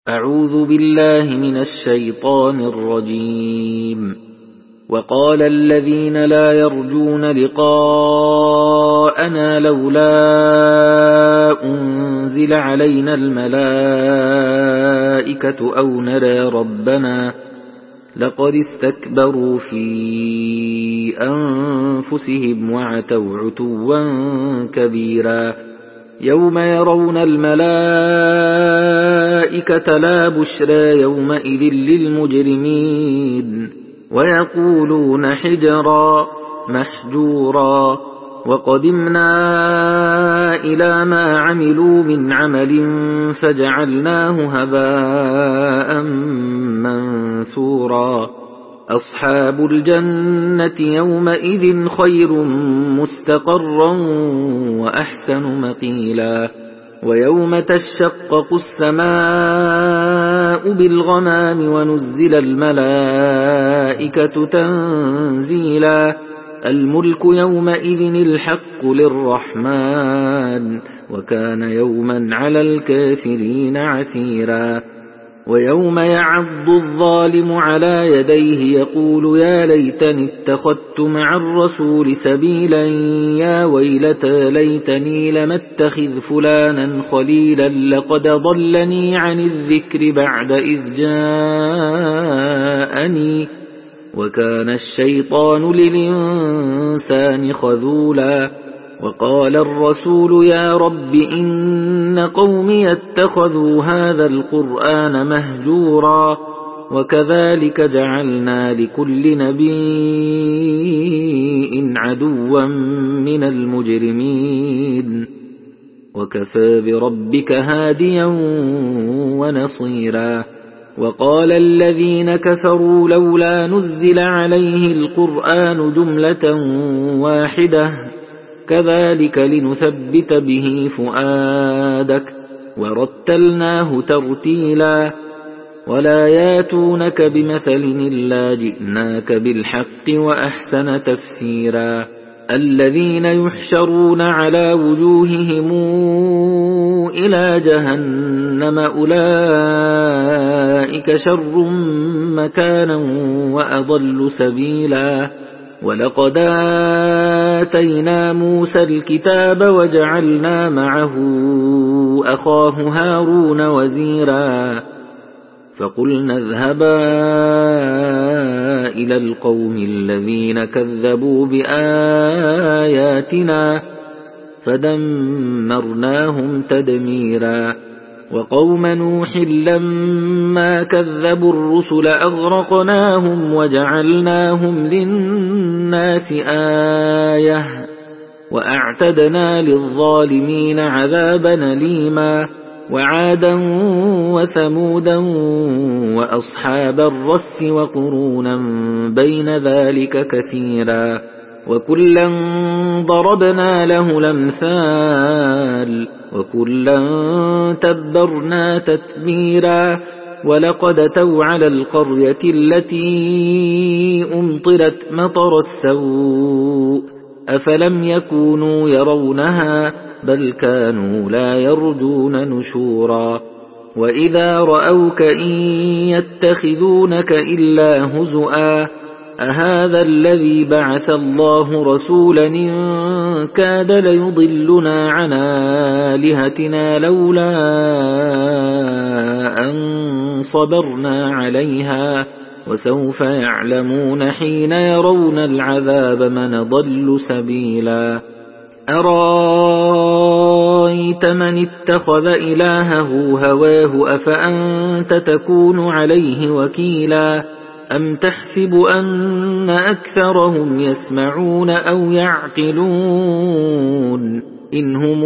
أعوذ بالله من الشيطان الرجيم. وقال الذين لا يرجون لقاءنا لولا أنزل علينا الملائكة أو نرى ربنا لقد استكبروا في أنفسهم وعتوا عتوا كبيرا يوم يرون الملائكة لا بشرى يومئذ للمجرمين ويقولون حجرا محجورا وقدمنا إلى ما عملوا من عمل فجعلناه هباء منثورا أصحاب الجنة يومئذ خير مستقرا وأحسن مقيلا ويوم تشقق السماء بالغمام ونزل الملائكة تنزيلا الملك يومئذ الحق للرحمن وكان يوما على الكافرين عسيرا ويوم يعض الظالم على يديه يقول يا ليتني اتخذت مع الرسول سبيلا يا ويلتى ليتني لم اتخذ فلانا خليلا لقد ضلني عن الذكر بعد إذ جاءني وكان الشيطان للإنسان خذولا وقال الرسول يا رب إن قومي اتخذوا هذا القرآن مهجورا وكذلك جعلنا لكل نبي عدوا من المجرمين وكفى بربك هاديا ونصيرا وقال الذين كفروا لولا نزل عليه القرآن جملة واحدة كذلك لنثبت به فؤادك ورتلناه ترتيلا ولا ياتونك بمثل إلا جئناك بالحق وأحسن تفسيرا الذين يحشرون على وجوههم إلى جهنم أولئك شر مكانا وأضل سبيلا ولقد آتينا موسى الكتاب وجعلنا معه أخاه هارون وزيرا فقلنا اذهبا إلى القوم الذين كذبوا بآياتنا فدمرناهم تدميرا وقوم نوح لما كذبوا الرسل أغرقناهم وجعلناهم للناس آية وأعتدنا للظالمين عذابا أليما وعادا وثمودا وأصحاب الرس وقرونا بين ذلك كثيرا وكلا ضربنا له الأمثال وكلا تبرنا تتبيرا ولقد أتوا على القرية التي أمطرت مطر السوء أفلم يكونوا يرونها بل كانوا لا يرجون نشورا وإذا رأوك إن يتخذونك إلا هزؤا أهذا الذي بعث الله رسولا إن كاد ليضلنا عن آلهتنا لولا أن صبرنا عليها وسوف يعلمون حين يرون العذاب من ضل سبيلا أرأيت من اتخذ إلهه هواه أفأنت تكون عليه وكيلا أم تحسب أن أكثرهم يسمعون أو يعقلون إن هم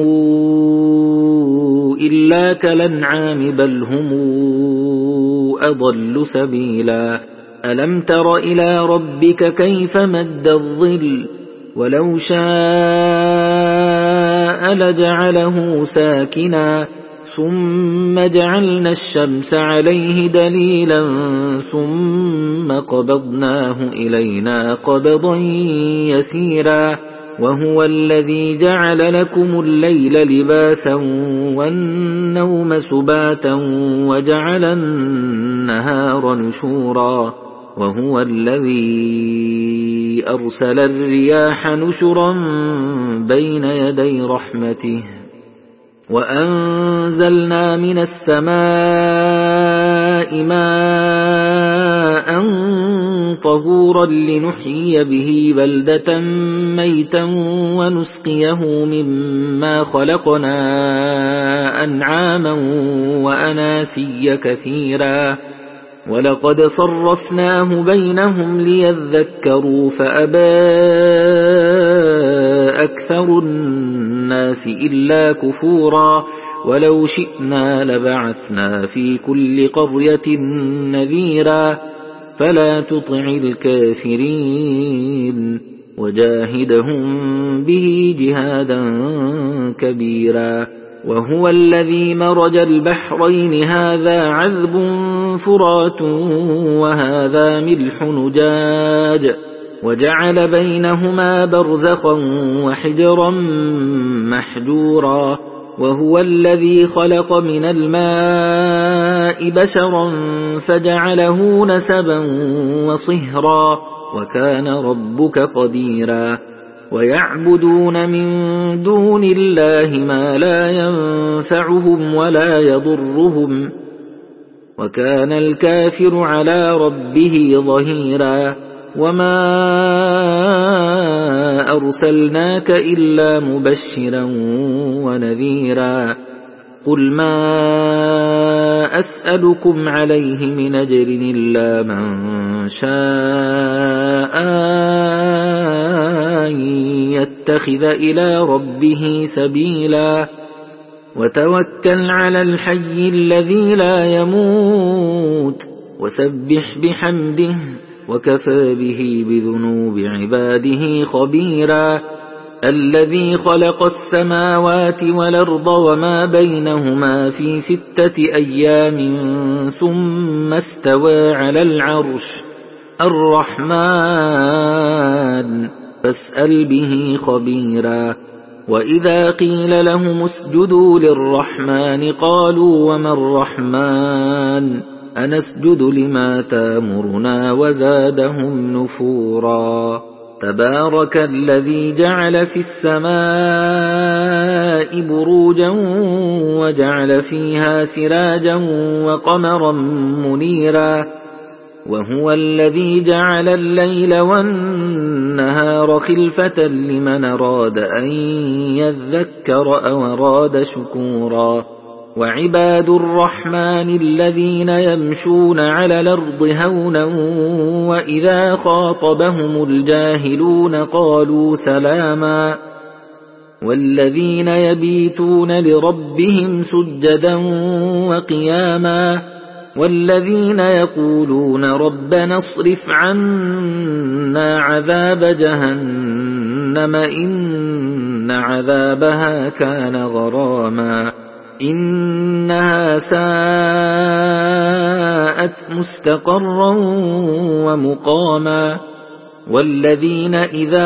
إلا كالأنعام بل هم أضل سبيلا ألم تر إلى ربك كيف مد الظل ولو شاء لجعله ساكنا ثم جعلنا الشمس عليه دليلا ثم قبضناه إلينا قبضا يسيرا وهو الذي جعل لكم الليل لباسا والنوم سباتا وجعل النهار نشورا وهو الذي أرسل الرياح نشرا بين يدي رحمته وأنزلنا من السماء ماء طهورا لنحيي به بلدة ميتا ونسقيه مما خلقنا أنعاما وأناسيا كثيرا ولقد صرفناه بينهم ليذكروا فأبى أكثر الناس إلا كفورا ولو شئنا لبعثنا في كل قرية نذيرا فلا تطع الكافرين وجاهدهم به جهادا كبيرا وهو الذي مرج البحرين هذا عذب فرات وهذا ملح نجاج وجعل بينهما برزخا وحجرا محجورا وهو الذي خلق من الماء بشرا فجعله نسبا وصهرا وكان ربك قديرا ويعبدون من دون الله ما لا ينفعهم ولا يضرهم وكان الكافر على ربه ظهيرا وما أرسلناك إلا مبشرا ونذيرا قل ما أسألكم عليه من أجر إلا من شاء أن يتخذ إلى ربه سبيلا وتوكل على الحي الذي لا يموت وسبح بحمده وكفى به بذنوب عباده خبيرا الذي خلق السماوات والأرض وما بينهما في 6 أيام ثم استوى على العرش الرحمن فاسأل به خبيرا وإذا قيل لهم اسجدوا للرحمن قالوا وما الرحمن أنسجد لما تامرنا وزادهم نفورا تبارك الذي جعل في السماء بروجا وجعل فيها سراجا وقمرا منيرا وهو الذي جعل الليل والنهار خلفة لمن أراد أن يذكر أو أراد شكورا وعباد الرحمن الذين يمشون على الأرض هونا وإذا خاطبهم الجاهلون قالوا سلاما والذين يبيتون لربهم سجدا وقياما والذين يقولون ربنا اصرف عنا عذاب جهنم إن عذابها كان غراما إنها ساءت مستقرا ومقاما والذين إذا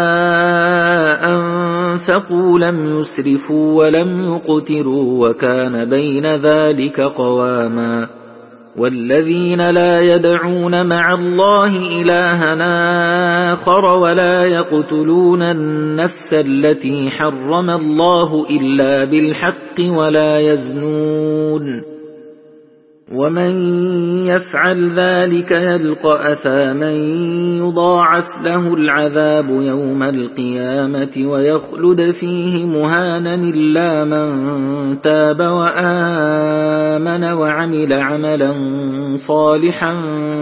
أنفقوا لم يسرفوا ولم يقتروا وكان بين ذلك قواما والذين لا يدعون مع الله إلهنا آخر ولا يقتلون النفس التي حرم الله إلا بالحق ولا يزنون ومن يفعل ذلك يلقى أثاما يضاعف له العذاب يوم القيامة ويخلد فيه مهانا إلا من تاب وآمن وعمل عملا صالحا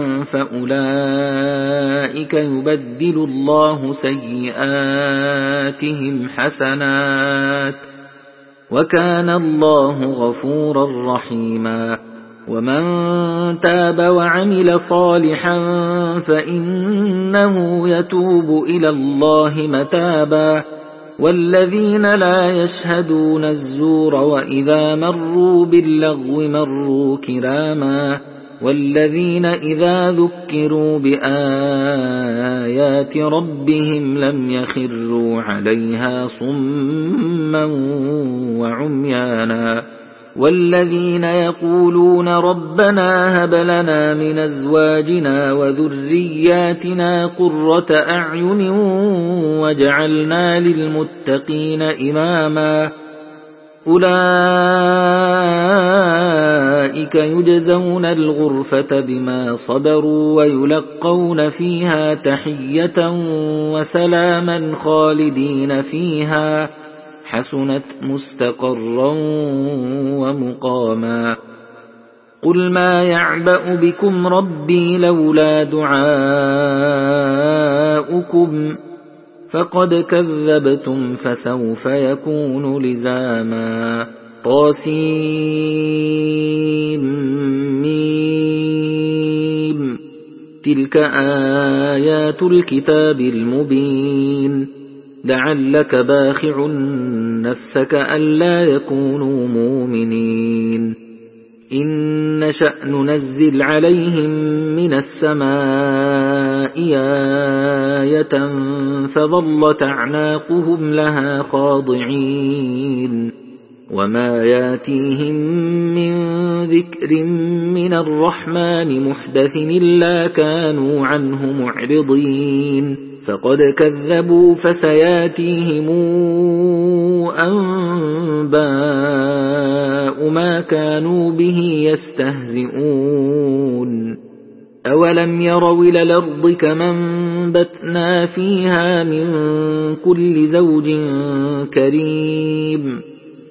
فأولئك يبدل الله سيئاتهم حسنات وكان الله غفورا رحيما ومن تاب وعمل صالحا فإنه يتوب إلى الله متابا والذين لا يشهدون الزور وإذا مروا باللغو مروا كراما والذين إذا ذكروا بآيات ربهم لم يخروا عليها صما وعميانا والذين يقولون ربنا هب لنا من أزواجنا وذرياتنا قرة أعين وجعلنا للمتقين إماما أولئك يجزون الغرفة بما صبروا ويلقون فيها تحية وسلاما خالدين فيها حسنت مستقرا ومقاما قل ما يعبأ بكم ربي لولا دعاؤكم فقد كذبتم فسوف يكون لزاما طاسيم تلك آيات الكتاب المبين لعلك باخع نفسك ألا يكونوا مؤمنين إن نشأ ننزل عليهم من السماء آية فظلت أعناقهم لها خاضعين وما ياتيهم من ذكر من الرحمن محدث إلا كانوا عنه معرضين فقد كذبوا فسياتيهم أنباء ما كانوا به يستهزئون أولم يروا إلى الأرض كما انبتنا فيها من كل زوج كريم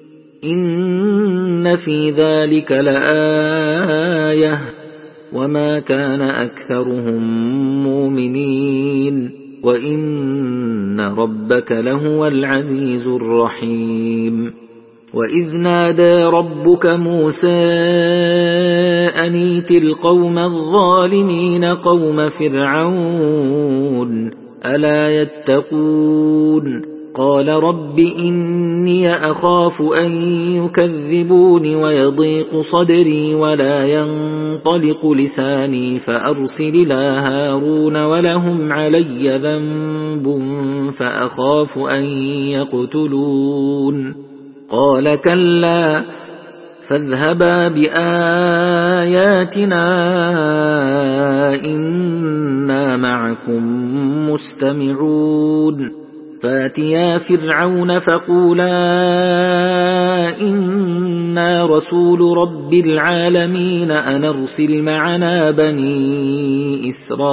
إن في ذلك لآية وما كان أكثرهم مؤمنين وإن ربك لهو العزيز الرحيم وإذ نادى ربك موسى أن ائت القوم الظالمين قوم فرعون ألا يتقون قال رب إني أخاف أن يكذبون ويضيق صدري ولا ينطلق لساني فأرسل إلى هارون ولهم علي ذنب فأخاف أن يقتلون قال كلا فاذهبا بآياتنا إنا معكم مستمعون فاتيا فرعون فقولا إنا رسول رب العالمين أن أرسل معنا بني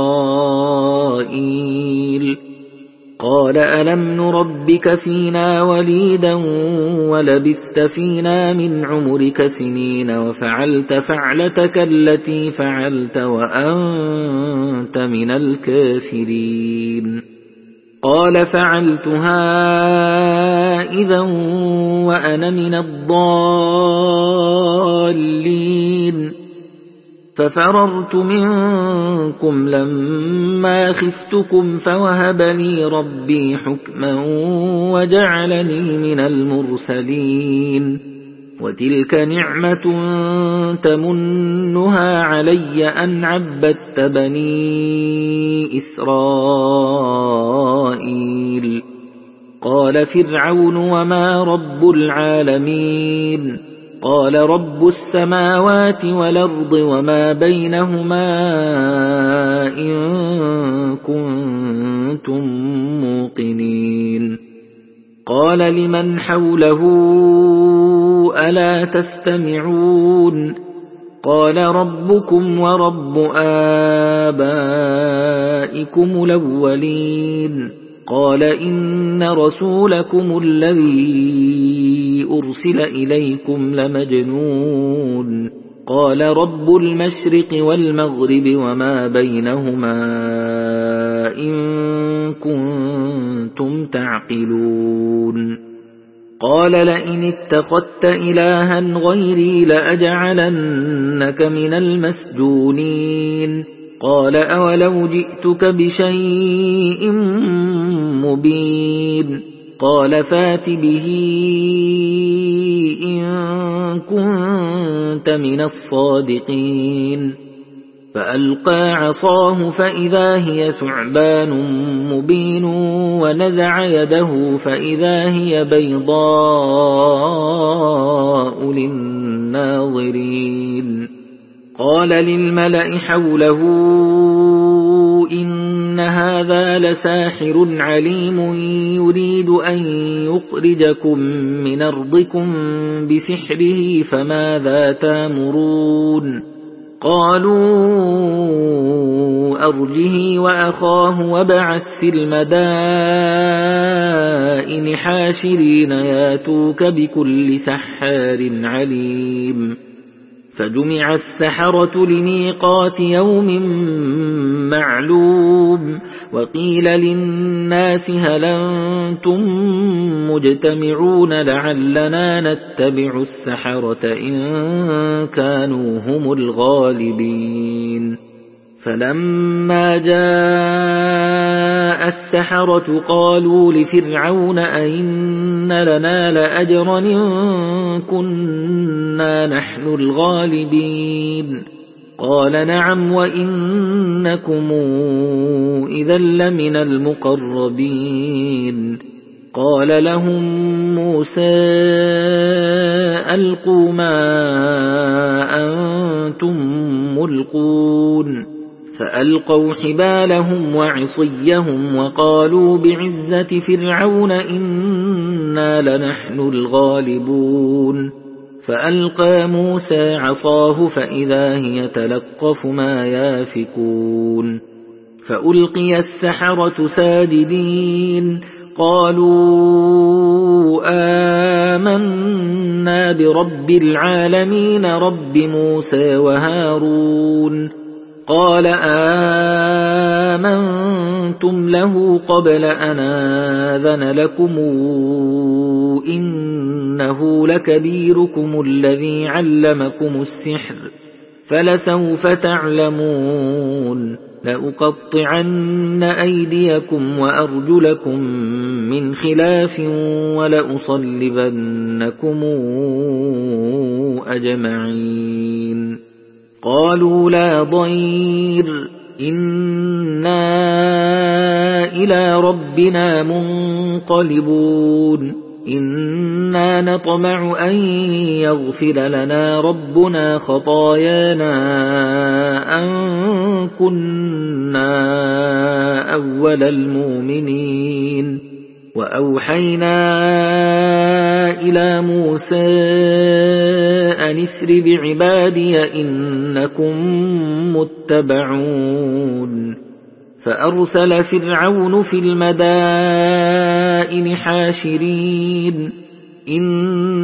إسرائيل قال ألم نربك فينا وليدا ولبثت فينا من عمرك سنين وفعلت فعلتك التي فعلت وأنت من الكافرين قال فعلتها إذا وأنا من الضالين ففررت منكم لما خفتكم فوهب لي ربي حكما وجعلني من المرسلين وتلك نعمة تمنها علي أن عبدت بني إسرائيل قال فرعون وما رب العالمين قال رب السماوات والأرض وما بينهما إن كنتم موقنين قال لمن حوله ألا تستمعون قال ربكم ورب آبائكم الأولين قال إن رسولكم الذي أرسل إليكم لمجنون قال رب المشرق والمغرب وما بينهما إن كنتم تعقلون قال لئن اتخذت إلها غيري لأجعلنك من المسجونين قال أولو جئتك بشيء مبين قال فات به إن كنت من الصادقين فألقى عصاه فإذا هي ثعبان مبين ونزع يده فإذا هي بيضاء للناظرين قال للملأ حوله إن هذا لساحر عليم يريد أن يخرجكم من أرضكم بسحره فماذا تأمرون قالوا أرجه وأخاه وابعث في المدائن حاشرين ياتوك بكل سحار عليم فجمع السحرة لميقات يوم معلوم وقيل للناس هل أنتم مجتمعون لعلنا نتبع السحرة إن كانوا هم الغالبين فلما جاء السحرة قالوا لفرعون أئن لنا لأجرا إن كنا نحن الغالبين قال نعم وإنكم إذا لمن المقربين قال لهم موسى ألقوا ما أنتم ملقون فألقوا حبالهم وعصيهم وقالوا بعزة فرعون إنا لنحن الغالبون فألقى موسى عصاه فإذا هي تلقف ما يافكون فألقي السحرة ساجدين قالوا آمنا برب العالمين رب موسى وهارون قال آمنتم له قبل أن آذن لكم إنه لكبيركم الذي علمكم السحر فلسوف تعلمون لأقطعن أيديكم وأرجلكم من خلاف ولأصلبنكم أجمعين قالوا لا ضير إنا إلى ربنا منقلبون إنا نطمع أن يغفر لنا ربنا خطايانا أن كنا أول المؤمنين وأوحينا إلى موسى أن اسر بعبادي إنكم متبعون فأرسل فرعون في المدائن حاشرين إن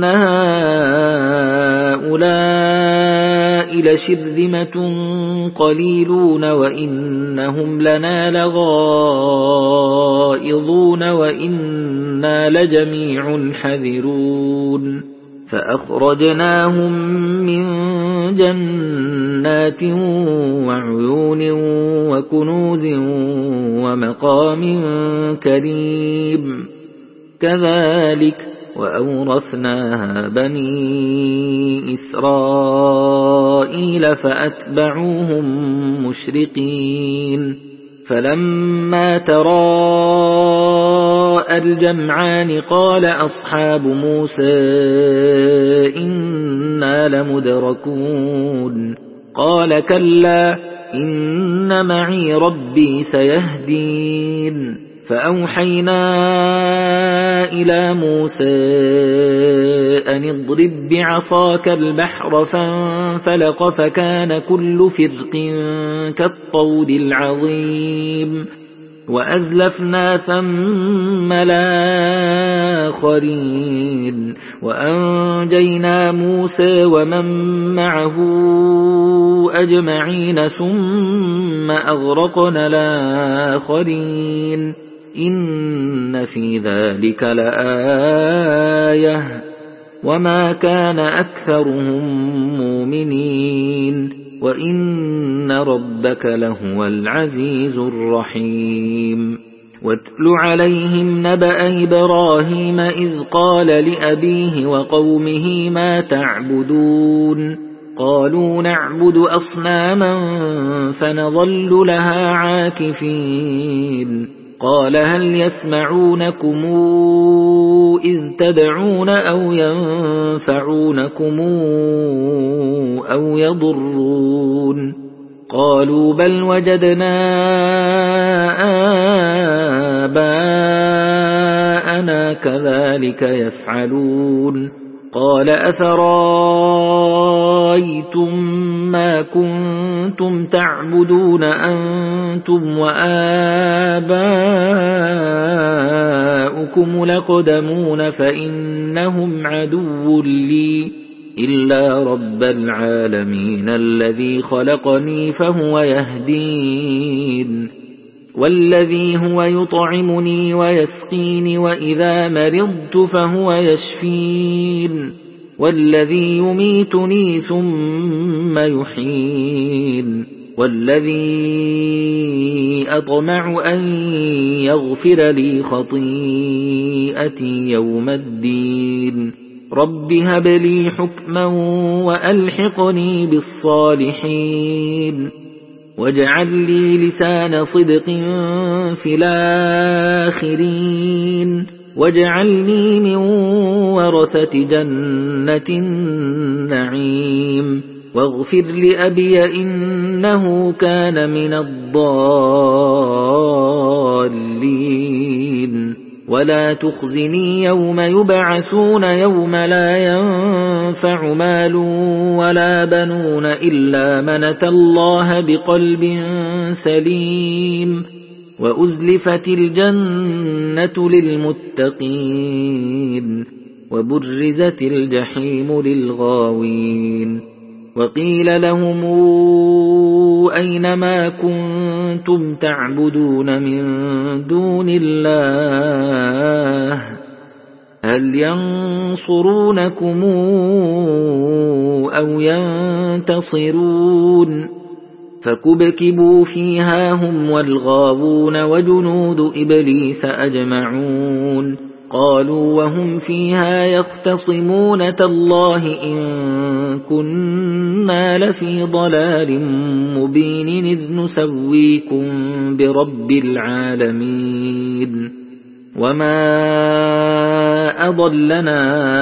هؤلاء لشرذمة قليلون وإنهم لنا لغائظون وإنا لجميع حذرون فأخرجناهم من جنات وعيون وكنوز ومقام كريم كذلك وأورثناها بني إسرائيل فأتبعوهم مشرقين فلما تراءى الجمعان قال أصحاب موسى إنا لمدركون قال كلا إن معي ربي سيهدين فأوحينا إلى موسى أن اضرب بعصاك البحر فانفلق فكان كل فرق كالطود العظيم وأزلفنا ثم الآخرين وأنجينا موسى ومن معه أجمعين ثم أغرقنا الآخرين إن في ذلك لآية وما كان أكثرهم مؤمنين وإن ربك لهو العزيز الرحيم واتل عليهم نبأ إبراهيم إذ قال لأبيه وقومه ما تعبدون قالوا نعبد أصناما فنظل لها عاكفين قال هل يسمعونكم إذ تدعون أو ينفعونكم أو يضرون قالوا بل وجدنا آباءنا كذلك يفعلون قال أفرأيتم ما كنتم تعبدون أنتم وآباؤكم الأقدمون فإنهم عدو لي إلا رب العالمين الذي خلقني فهو يهدين والذي هو يطعمني ويسقين وإذا مرضت فهو يشفين والذي يميتني ثم يحيين والذي أطمع أن يغفر لي خطيئتي يوم الدين رب هب لي حكما وألحقني بالصالحين واجعل لي لسان صدق في الآخرين واجعلني من ورثة جنة النعيم واغفر لأبي إنه كان من الضالين ولا تخزني يوم يبعثون يوم لا ينفع مال ولا بنون إلا من أتى الله بقلب سليم وأزلفت الجنة للمتقين وبرزت الجحيم للغاوين وقيل لهم أينما كنتم تعبدون من دون الله هل ينصرونكم أو ينتصرون فكبكبوا فيها هم والغاوون وجنود إبليس أجمعون قالوا وهم فيها يختصمون تالله إن كنا لفي ضلال مبين إذ نسويكم برب العالمين وما أضلنا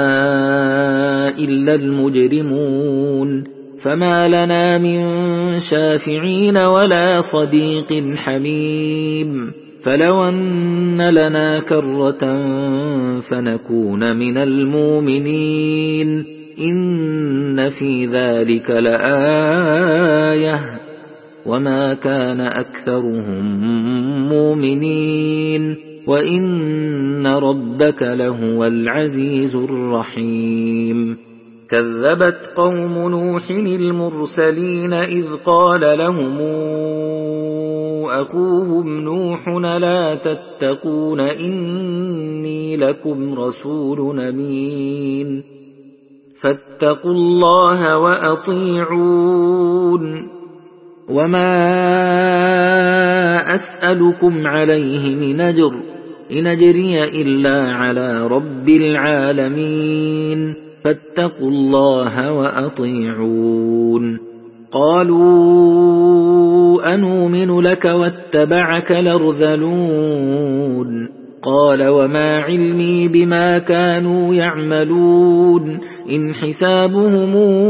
إلا المجرمون فما لنا من شافعين ولا صديق حميم فلو أن لنا كرة فنكون من المؤمنين إن في ذلك لآية وما كان أكثرهم مؤمنين وإن ربك لهو العزيز الرحيم كذبت قوم نوح المرسلين إذ قال لهم أخوهم نوح لا تتقون إني لكم رسول أمين فاتقوا الله وأطيعون وما أسألكم عليه من أجر إن أجري إلا على رب العالمين فاتقوا الله وأطيعون قالوا أنؤمن لك واتبعك الأرذلون قال وما علمي بما كانوا يعملون إن حسابهم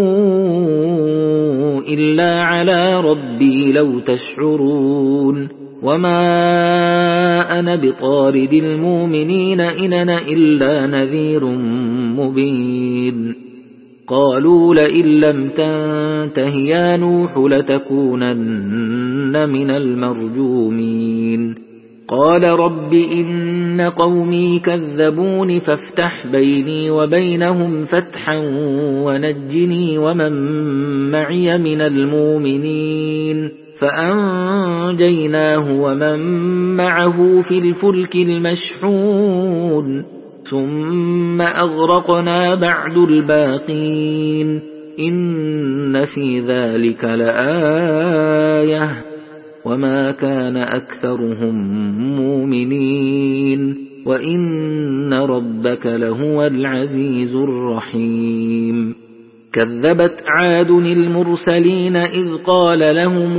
إلا على ربي لو تشعرون وما أنا بطارد المؤمنين إن أنا إلا نذير مبين قالوا لئن لم تنته يا نوح لتكونن من المرجومين قال رب إن قومي كذبون فافتح بيني وبينهم فتحا ونجني ومن معي من المؤمنين فأنجيناه ومن معه في الفلك المشحون ثم أغرقنا بعد الباقين إن في ذلك لآية وما كان أكثرهم مؤمنين وإن ربك لهو العزيز الرحيم كذبت عاد المرسلين إذ قال لهم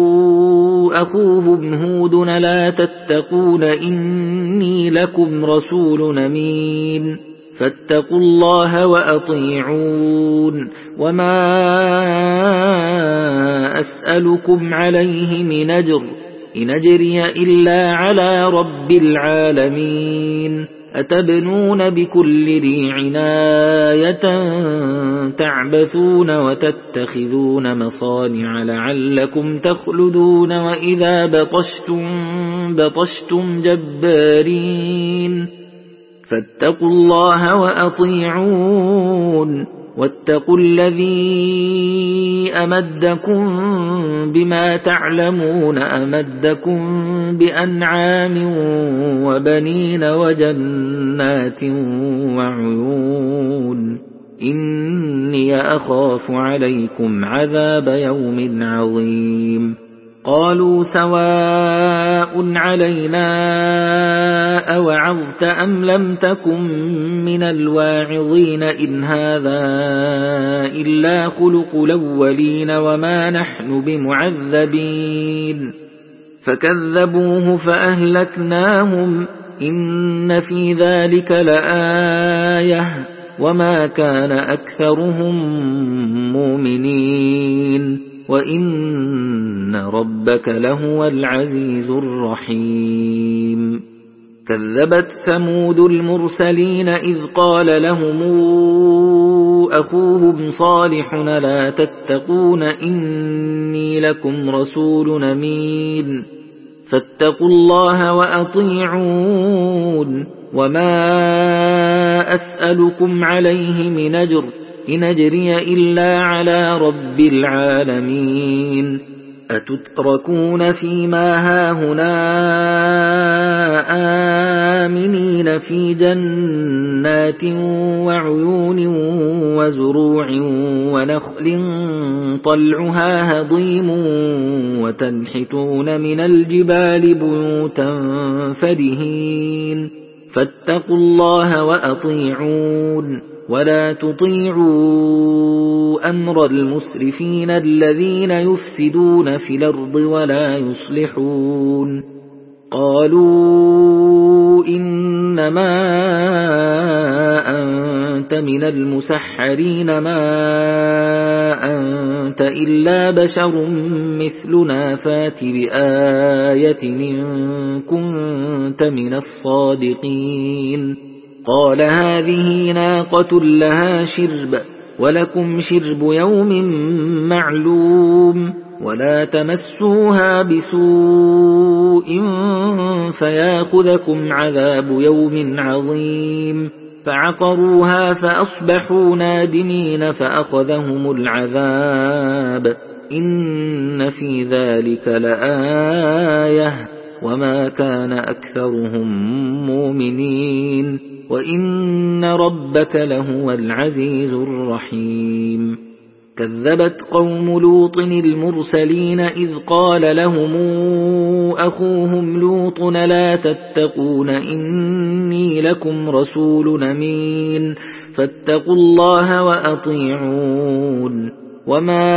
أخوهم هود لا تتقون إني لكم رسول أمين فاتقوا الله وأطيعون وما أسألكم عليه من أجر إن أجري إلا على رب العالمين أتبنون بكل ريع آية تعبثون وتتخذون مصانع لعلكم تخلدون وإذا بطشتم جبارين فاتقوا الله وأطيعون واتقوا الذي أمدكم بما تعلمون أمدكم بأنعام وبنين وجنات وعيون إني أخاف عليكم عذاب يوم عظيم قالوا سواء علينا أوعظت أم لم تكن من الواعظين إن هذا إلا خلق الأولين وما نحن بمعذبين فكذبوه فأهلكناهم إن في ذلك لآية وما كان أكثرهم مؤمنين وإن ربك لهو العزيز الرحيم كذبت ثمود المرسلين إذ قال لهم أخوهم صالح لا تتقون إني لكم رسول أمين فاتقوا الله وأطيعون وما أسألكم عليه من أجر إن أجري إلا على رب العالمين أتتركون فيما هاهنا آمنين في جنات وعيون وزروع ونخل طلعها هضيم وتنحتون من الجبال بيوتا فرهين فاتقوا الله وأطيعون ولا تطيعوا أمر المسرفين الذين يفسدون في الأرض ولا يصلحون قالوا إنما أنت من المسحرين ما أنت إلا بشر مثلنا فات بآية إن كنت من الصادقين قال هذه ناقة لها شرب ولكم شرب يوم معلوم ولا تمسوها بسوء فياخذكم عذاب يوم عظيم فعقروها فأصبحوا نادمين فأخذهم العذاب إن في ذلك لآية وما كان أكثرهم مؤمنين وإن ربك لهو العزيز الرحيم كذبت قوم لوط المرسلين إذ قال لهم أخوهم لوط لا تتقون إني لكم رسول أمين فاتقوا الله وأطيعون وما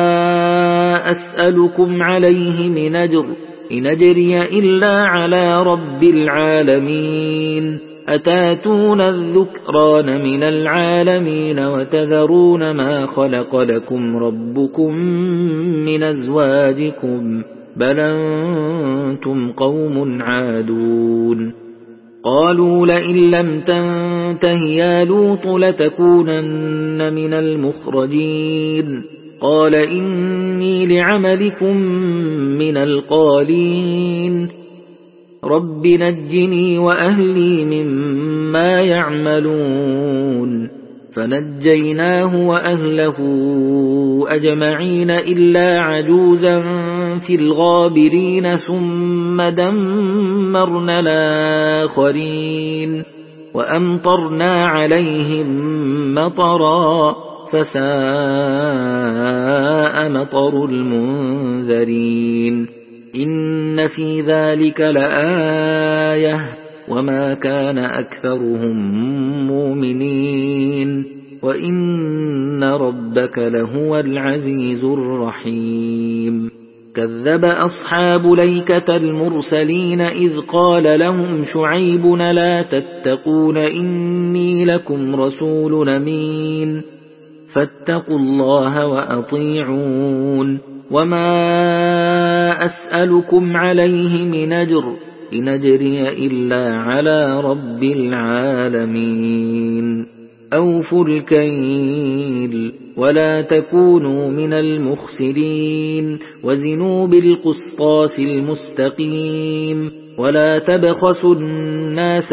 أسألكم عليه من أجر إن أجري إلا على رب العالمين أتاتون الذكران من العالمين وتذرون ما خلق لكم ربكم من أزواجكم بل أنتم قوم عادون قالوا لئن لم تنته يا لوط لتكونن من المخرجين قال إني لعملكم من القالين رب نجني وأهلي مما يعملون فنجيناه وأهله أجمعين إلا عجوزا في الغابرين ثم دمرنا الآخرين وأمطرنا عليهم مطرا فساء مطر المنذرين إن في ذلك لآية وما كان أكثرهم مؤمنين وإن ربك لهو العزيز الرحيم. كذب أصحاب ليكة المرسلين إذ قال لهم شعيب لا تتقون إني لكم رسول أمين فاتقوا الله وأطيعون وما أسألكم عليه من أجر إن أجري إلا على رب العالمين. أوفوا الكيل ولا تكونوا من المخسرين وزنوا بالقسطاس المستقيم ولا تبخسوا الناس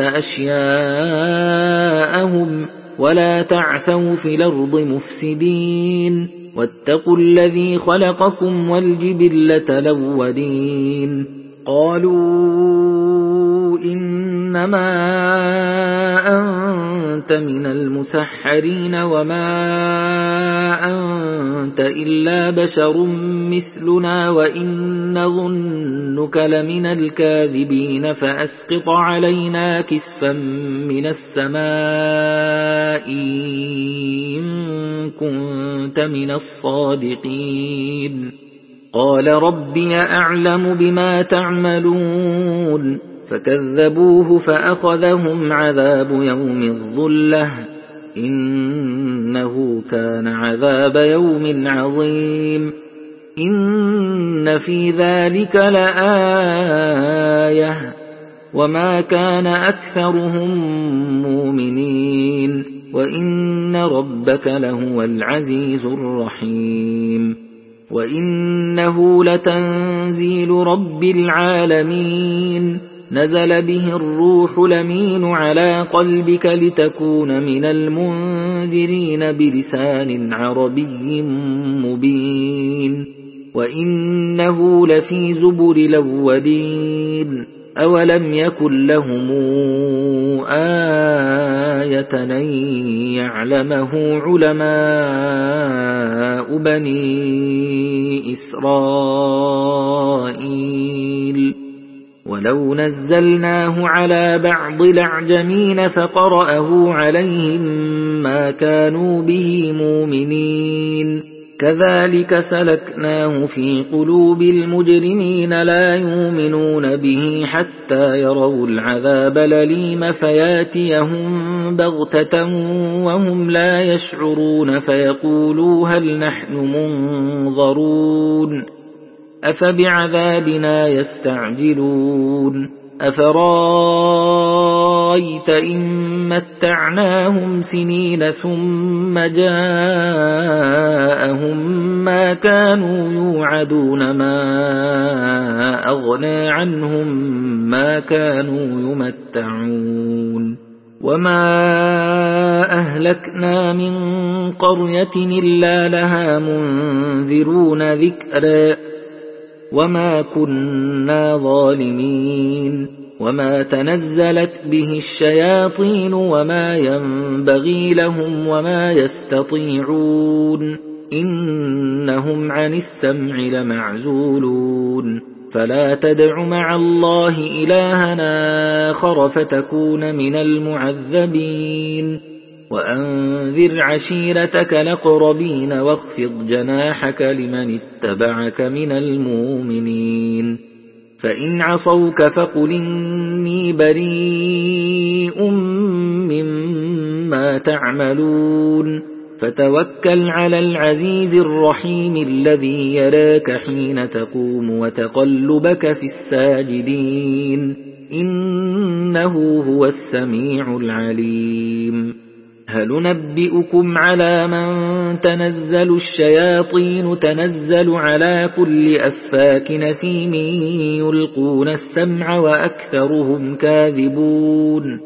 أشياءهم ولا تعثوا في الأرض مفسدين واتقوا الذي خلقكم والجبلة الأولين. قالوا إنما أنت من المسحرين وما أنت إلا بشر مثلنا وإن ظنك لمن الكاذبين فأسقط علينا كسفا من السماء إن كنت من الصادقين. قال ربي أعلم بما تعملون فكذبوه فأخذهم عذاب يوم الظلة إنه كان عذاب يوم عظيم. إن في ذلك لآية وما كان أكثرهم مؤمنين وإن ربك لهو العزيز الرحيم. وإنه لتنزيل رب العالمين نزل به الروح الأمين على قلبك لتكون من المنذرين بلسان عربي مبين وإنه لفي زبر الأولين. أولم يكن لهم آية أن يعلمه علماء بني إسرائيل ولو نزلناه على بعض الأعجمين فقرأه عليهم ما كانوا به مؤمنين كذلك سلكناه في قلوب المجرمين لا يؤمنون به حتى يروا العذاب الأليم فياتيهم بغتة وهم لا يشعرون فيقولوا هل نحن منظرون أفبعذابنا يستعجلون أفرايت إن متعناهم سنين ثم جاءهم ما كانوا يوعدون ما أغنى عنهم ما كانوا يمتعون وما أهلكنا من قرية إلا لها منذرون ذكرا وما كنا ظالمين وما تنزلت به الشياطين وما ينبغي لهم وما يستطيعون إنهم عن السمع لمعزولون فلا تدع مع الله إلهنا آخر فتكون من المعذبين وأنذر عشيرتك الأقربين واخفض جناحك لمن اتبعك من المؤمنين فإن عصوك فقل إني بريء مما تعملون فتوكل على العزيز الرحيم الذي يراك حين تقوم وتقلبك في الساجدين إنه هو السميع العليم. هل ننبئكم على من تنزل الشياطين تنزل على كل أفاك نثيم يلقون السمع وأكثرهم كاذبون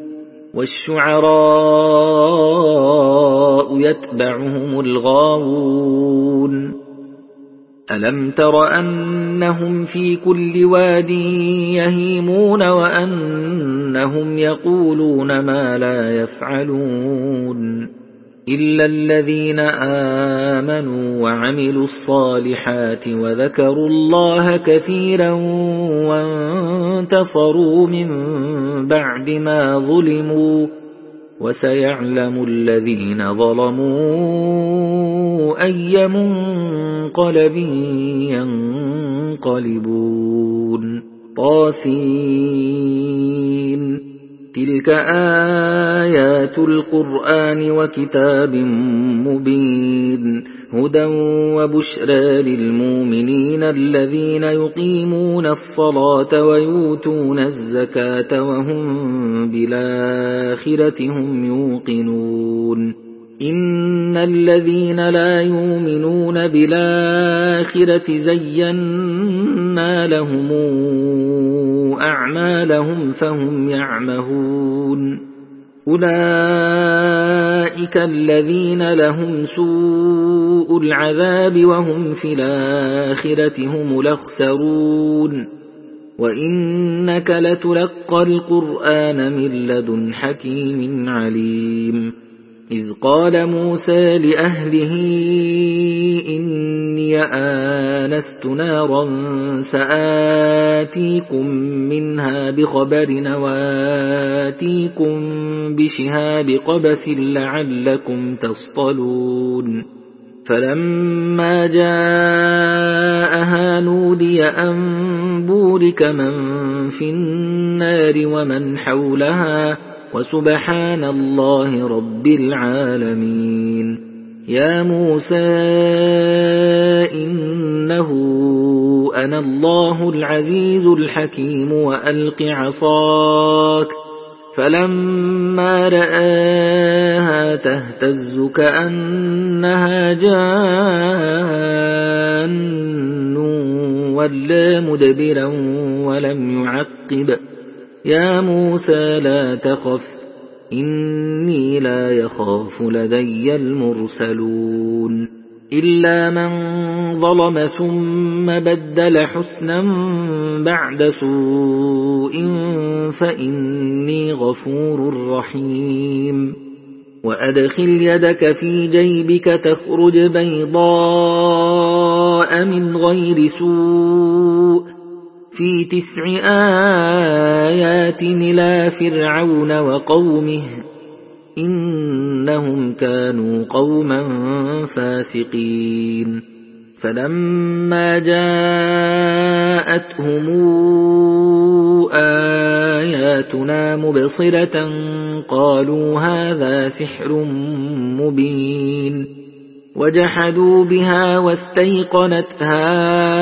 والشعراء يتبعهم الغاوون ألم تر أنهم في كل واد يهيمون وأنهم يقولون ما لا يفعلون إلا الذين آمنوا وعملوا الصالحات وذكروا الله كثيرا وانتصروا من بعد ما ظلموا وسيعلم الذين ظلموا أي منقلب ينقلبون. طاسين. تلك آيات القرآن وكتاب مبين هدى وبشرى للمؤمنين الذين يقيمون الصلاة ويؤتون الزكاة وهم بالآخرة هم يوقنون. إن الذين لا يؤمنون بالآخرة زينا لهم أعمالهم فهم يعمهون. أولئك الذين لهم سوء العذاب وهم في الآخرة هم الأخسرون. وإنك لتلقى القرآن من لدن حكيم عليم. إذ قال موسى لأهله إني آنست نارا سآتيكم منها بخبر وآتيكم بشهاب قبس لعلكم تصطلون. فلما جاءها نودي أن بورك من في النار ومن حولها وسبحان الله رب العالمين. يا موسى إنه أنا الله العزيز الحكيم وألق عصاك. فلما رآها تهتز كأنها جان ولا مدبرا ولم يعقب. يا موسى لا تخف إني لا يخاف لدي المرسلون. إلا من ظلم ثم بدل حسنا بعد سوء فإني غفور رحيم. وأدخل يدك في جيبك تخرج بيضاء من غير سوء في 9 آيات إلى فرعون وقومه إنهم كانوا قوما فاسقين. فلما جاءتهم آياتنا مبصرة قالوا هذا سحر مبين. وجحدوا بها واستيقنتها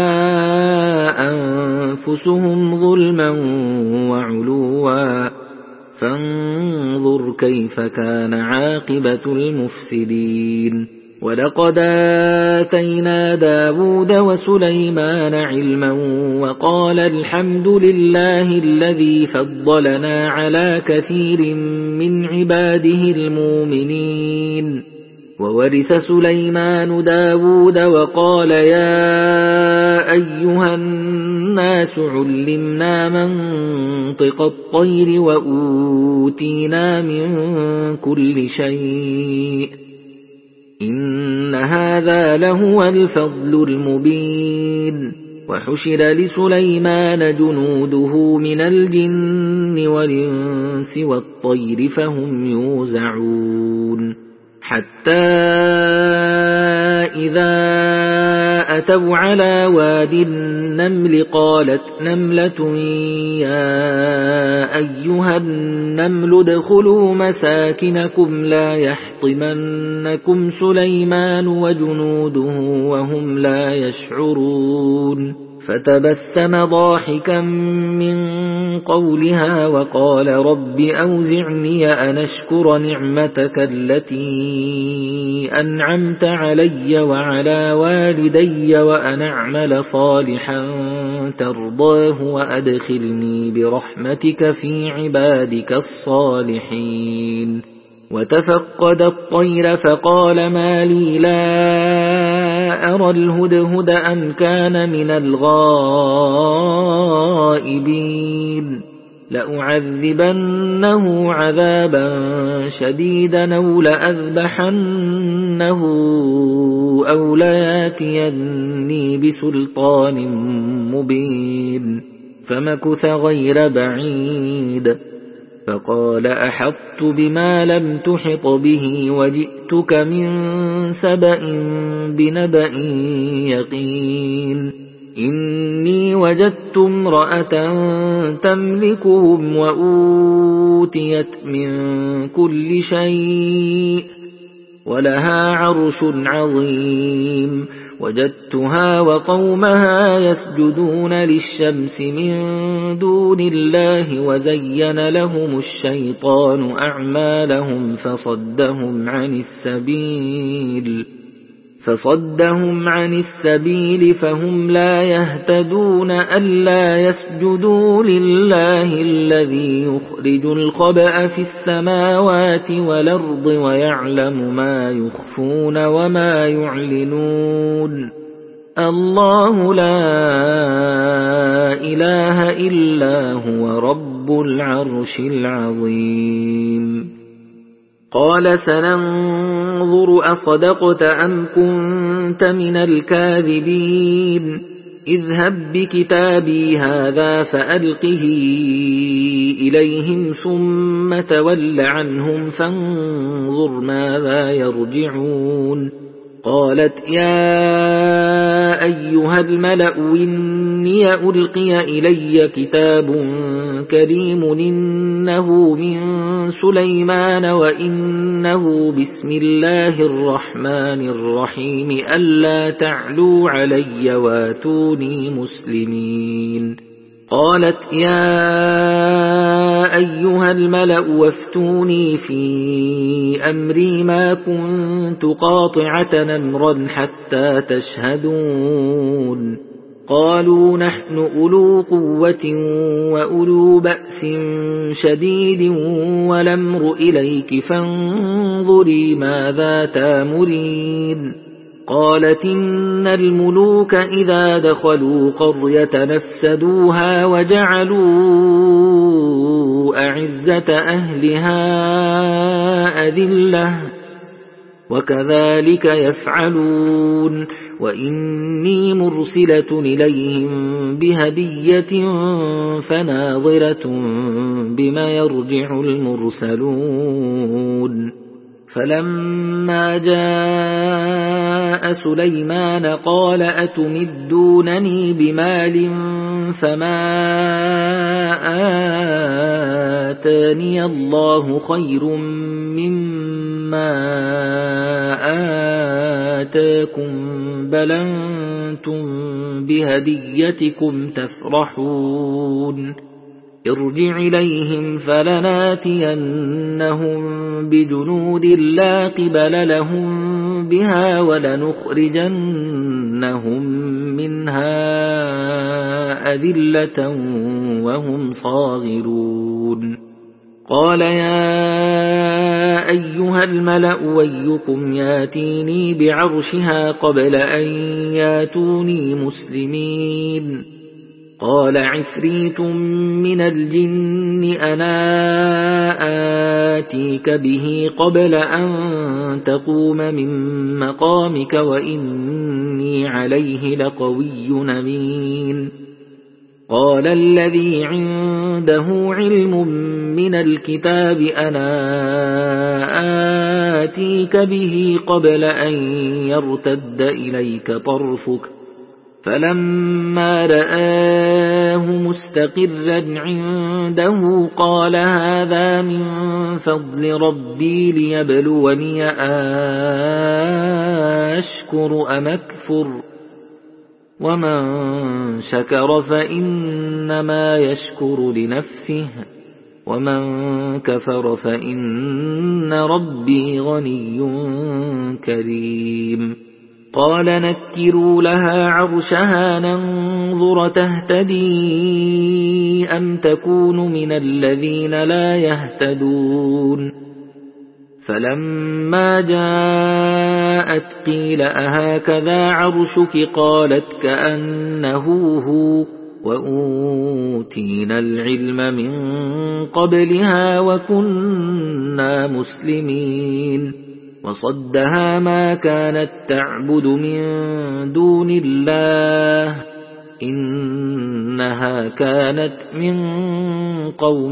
أنفسهم ظلما وعلوا فانظر كيف كان عاقبة المفسدين. ولقد آتينا داود وسليمان علما وقال الحمد لله الذي فضلنا على كثير من عباده المؤمنين. وورث سليمان داود وقال يا أيها الناس علمنا منطق الطير وأوتينا من كل شيء إن هذا لهو الفضل المبين. وحشر لسليمان جنوده من الجن والإنس والطير فهم يوزعون. حتى إذا أتوا على واد النمل قالت نملة يا أيها النمل ادخلوا مساكنكم لا يحطمنكم سليمان وجنوده وهم لا يشعرون. فتبسم ضاحكا من قولها وقال رب أوزعني أن أشكر نعمتك التي أنعمت علي وعلى والدي وأن أعمل صالحا ترضاه وأدخلني برحمتك في عبادك الصالحين. وتفقد الطير فقال ما لي لا أرى الهدهد أم كان من الغائبين. لأعذبنه عذابا شديدا أو لأذبحنه أو لياتيني بسلطان مبين. فمكث غير بعيد فقال أحطت بما لم تحط به وجئتك من سبأ بنبأ يقين إني وجدت امرأة تملكهم وأوتيت من كل شيء ولها عرش عظيم وجدتها وقومها يسجدون للشمس من دون الله وزين لهم الشيطان أعمالهم فصدهم عن السبيل فهم لا يهتدون ألا يسجدوا لله الذي يخرج الخبأ في السماوات والأرض ويعلم ما يخفون وما يعلنون الله لا إله إلا هو رب العرش العظيم قال سننظر أصدقت أم كنت من الكاذبين اذهب بكتابي هذا فألقه إليهم ثم تول عنهم فانظر ماذا يرجعون قالت يا أيها الملأ إني ألقي إلي كتاب كريم إنه من سليمان وإنه بسم الله الرحمن الرحيم ألا تعلوا علي واتوني مسلمين قالت يا أيها الملأ وافتوني في أمري ما كنت قاطعة أمرا حتى تشهدون قالوا نحن أولو قوة وأولو بأس شديد والأمر إليك فانظري ماذا تامرين قالت إن الملوك إذا دخلوا قرية نفسدوها وجعلوا أعزة أهلها أذلة وكذلك يفعلون وإني مرسلة إليهم بهدية فناظرة بما يرجع المرسلون فلما جاء سليمان قال أتمدونني بمال فما آتاني الله خير مما آتاكم بل أنتم بهديتكم تفرحون ارجع إليهم فلناتينهم بجنود لا قبل لهم بها ولنخرجنهم منها أذلة وهم صاغرون قال يا أيها الملأ أيكم ياتيني بعرشها قبل أن ياتوني مسلمين قال عفريت من الجن أنا آتيك به قبل أن تقوم من مقامك وإني عليه لقوي أمين قال الذي عنده علم من الكتاب أنا آتيك به قبل أن يرتد إليك طرفك فلما رآه مستقرا عنده قال هذا من فضل ربي ليبلوني أشكر أم أكفر ومن شكر فإنما يشكر لنفسه ومن كفر فإن ربي غني كريم قال نكروا لها عرشها ننظر تهتدي أم تكون من الذين لا يهتدون فلما جاءت قيل أهكذا عرشك قالت كأنه هو وأوتينا العلم من قبلها وكنا مسلمين وصدها ما كانت تعبد من دون الله إن إنها كانت من قوم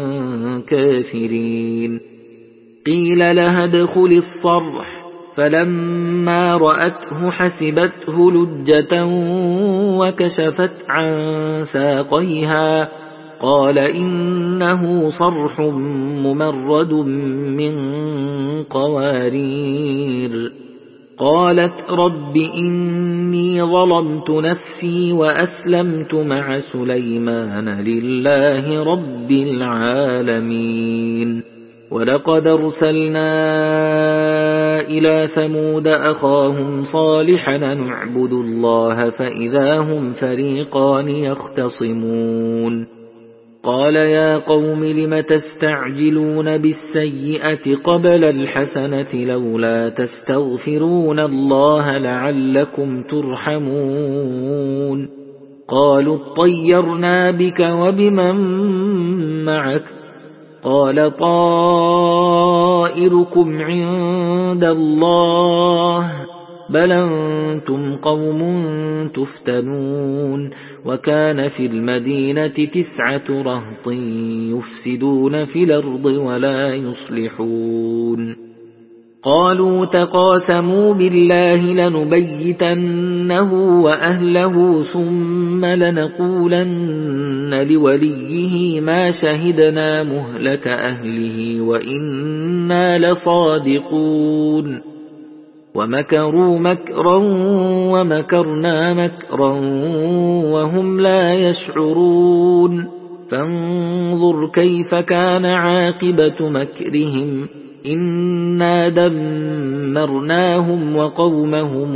كافرين. قيل لها ادخل الصرح فلما رأته حسبته لجة وكشفت عن ساقيها قال إنه صرح ممرد من قوارير. قالت رب إني ظلمت نفسي وأسلمت مع سليمان لله رب العالمين. ولقد أرسلنا إلى ثمود أخاهم صالحا نعبد الله فإذا هم فريقان يختصمون. قال يا قوم لم تستعجلون بالسيئة قبل الحسنة لولا تستغفرون الله لعلكم ترحمون. قالوا اطيرنا بك وبمن معك قال طائركم عند الله بل أنتم قوم تفتنون. وكان في المدينة 9 رهط يفسدون في الأرض ولا يصلحون. قالوا تقاسموا بالله لنبيتنه وأهله ثم لنقولن لوليه ما شهدنا مهلك أهله وإنا لصادقون. ومكروا مكرا ومكرنا مكرا وهم لا يشعرون. فانظر كيف كان عاقبة مكرهم إنا دمرناهم وقومهم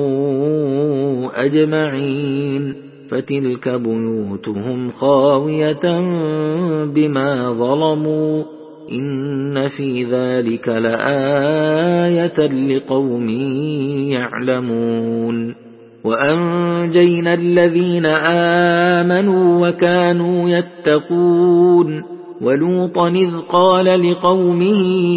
أجمعين. فتلك بيوتهم خاوية بما ظلموا إن في ذلك لآية لقوم يعلمون. وأنجينا الذين آمنوا وكانوا يتقون. ولوطا إذ قال لقومه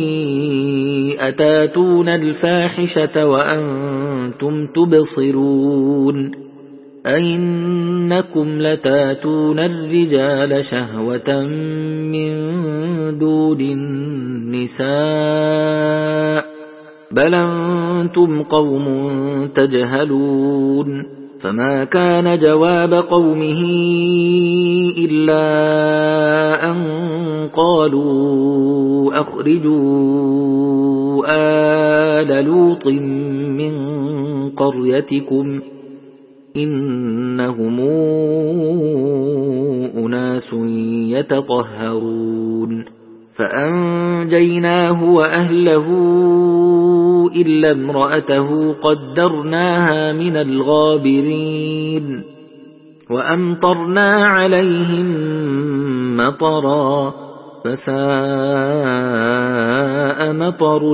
أتاتون الفاحشة وأنتم تبصرون أئنكم لتاتون الرجال شهوة من دون النساء بل أنتم قوم تجهلون. فما كان جواب قومه إلا أن قالوا أخرجوا آل لوط من قريتكم إنهم أناس يتطهرون. فأنجيناه وأهله إلا امرأته قدرناها من الغابرين. وأمطرنا عليهم مطرا فساء مطر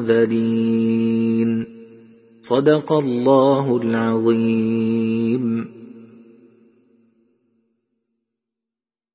المنذرين. صدق الله العظيم.